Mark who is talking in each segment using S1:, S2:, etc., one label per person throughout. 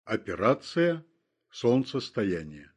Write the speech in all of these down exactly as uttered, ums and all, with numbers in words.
S1: Операция «Солнцестояние».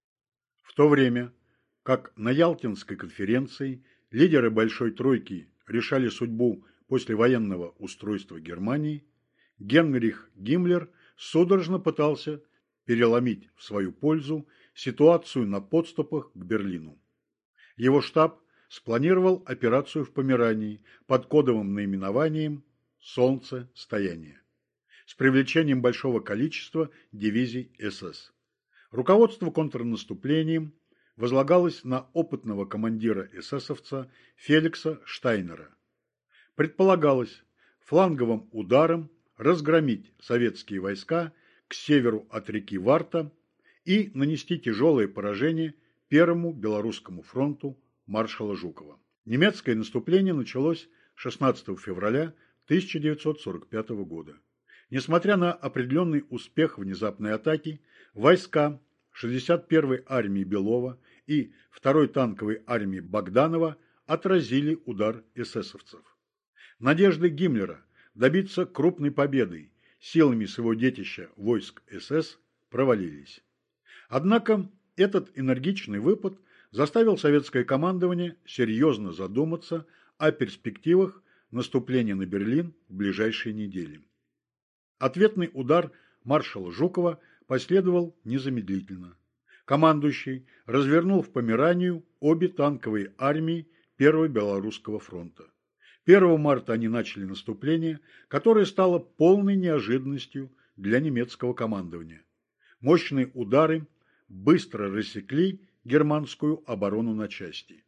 S1: В то время, как на Ялтинской конференции лидеры Большой Тройки решали судьбу послевоенного устройства Германии, Генрих Гиммлер судорожно пытался переломить в свою пользу ситуацию на подступах к Берлину. Его штаб спланировал операцию в Померании под кодовым наименованием «Солнцестояние» с привлечением большого количества дивизий СС. Руководство контрнаступлением возлагалось на опытного командира эсэсовца Феликса Штайнера. Предполагалось фланговым ударом разгромить советские войска к северу от реки Варта и нанести тяжелое поражение Первому Белорусскому фронту маршала Жукова. Немецкое наступление началось шестнадцатого февраля тысяча девятьсот сорок пятого года. Несмотря на определенный успех внезапной атаки, войска шестьдесят первой армии Белова и второй танковой армии Богданова отразили удар эсэсовцев. Надежды Гиммлера добиться крупной победы силами своего детища войск СС провалились. Однако этот энергичный выпад заставил советское командование серьезно задуматься о перспективах наступления на Берлин в ближайшие недели. Ответный удар маршала Жукова последовал незамедлительно. Командующий развернул в Померанию обе танковые армии Первого Белорусского фронта. первого марта они начали наступление, которое стало полной неожиданностью для немецкого командования. Мощные удары быстро рассекли германскую оборону на части.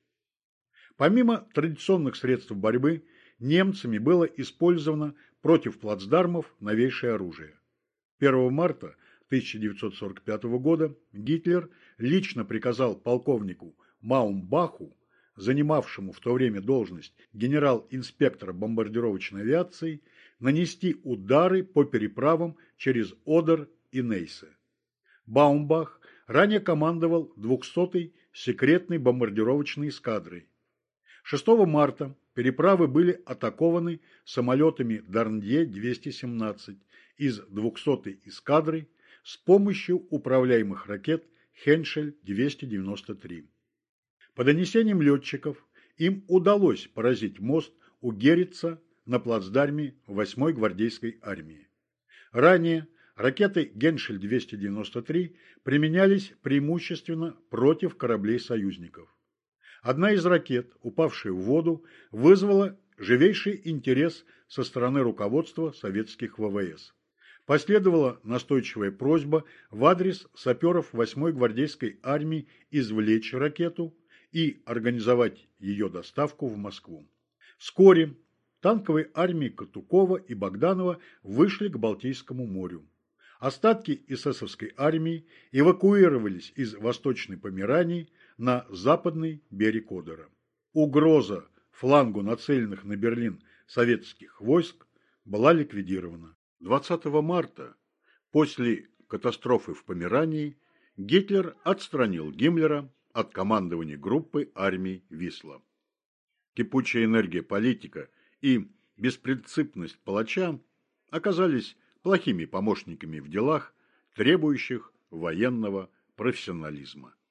S1: Помимо традиционных средств борьбы, немцами было использовано против плацдармов новейшее оружие. первого марта тысяча девятьсот сорок пятого года Гитлер лично приказал полковнику Маумбаху, занимавшему в то время должность генерал-инспектора бомбардировочной авиации, нанести удары по переправам через Одер и Нейсе. Баумбах ранее командовал двухсотой секретной бомбардировочной эскадрой. шестого марта переправы были атакованы самолетами Дарнье двести семнадцать из двухсотой эскадры с помощью управляемых ракет Хеншель двести девяносто три. По донесениям летчиков, им удалось поразить мост у Герица на плацдарме восьмой гвардейской армии. Ранее ракеты Геншель двести девяносто три применялись преимущественно против кораблей союзников. Одна из ракет, упавшая в воду, вызвала живейший интерес со стороны руководства советских ВВС. Последовала настойчивая просьба в адрес саперов восьмой гвардейской армии извлечь ракету и организовать ее доставку в Москву. Вскоре танковые армии Катукова и Богданова вышли к Балтийскому морю. Остатки эсэсовской армии эвакуировались из Восточной Померании на западный берег Одера. Угроза флангу нацеленных на Берлин советских войск была ликвидирована. двадцатого марта, после катастрофы в Померании, Гитлер отстранил Гиммлера от командования группы армий Висла. Кипучая энергия политика и беспринципность палача оказались плохими помощниками в делах, требующих военного профессионализма.